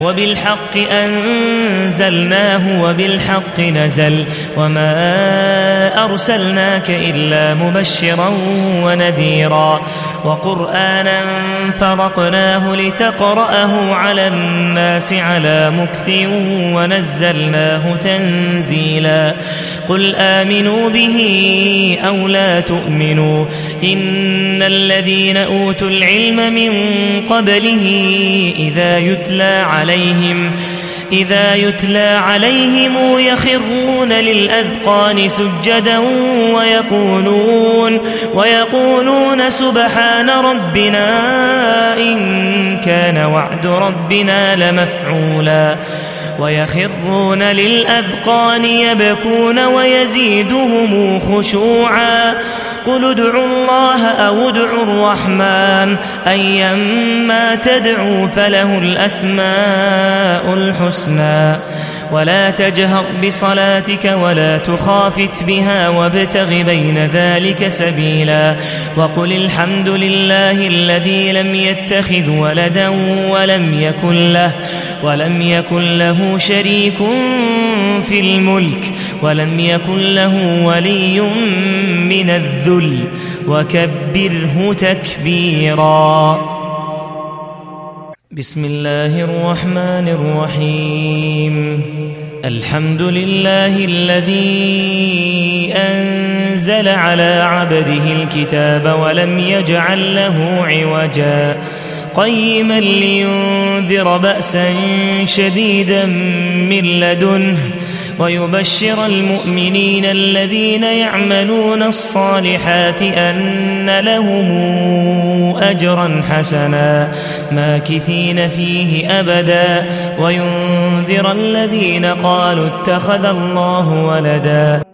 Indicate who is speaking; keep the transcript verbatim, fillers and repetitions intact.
Speaker 1: وبالحق أنزلناه وبالحق نزل وما أرسلناك إلا مبشرا ونذيرا وقرآنا فرقناه لتقرأه على الناس على مكث ونزلناه تنزيلا قل آمنوا به أو لا تؤمنوا إن الذين أوتوا العلم من قبله إذا يتلى عليهم عليهم إذا يتلى عليهم يخرون للأذقان سجدا ويقولون ويقولون سبحان ربنا إن كان وعد ربنا لمفعولا ويخرون للأذقان يبكون ويزيدهم خشوعا قل ادعوا الله أو ادعوا الرحمن أيما تدعوا فله الأسماء الحسنى ولا تجهر بصلاتك ولا تخافت بها وابتغ بين ذلك سبيلا وقل الحمد لله الذي لم يتخذ ولدا ولم يكن له ولم يكن له شريك في الملك ولم يكن له ولي من الذل وكبره تكبيرا. بسم الله الرحمن الرحيم. الحمد لله الذي أنزل على عبده الكتاب ولم يجعل له عوجا قيما لينذر بأسا شديدا من لدنه ويبشر المؤمنين الذين يعملون الصالحات أن لهم أجرا حسنا ماكثين فيه أبدا وينذر الذين قالوا اتخذ الله ولدا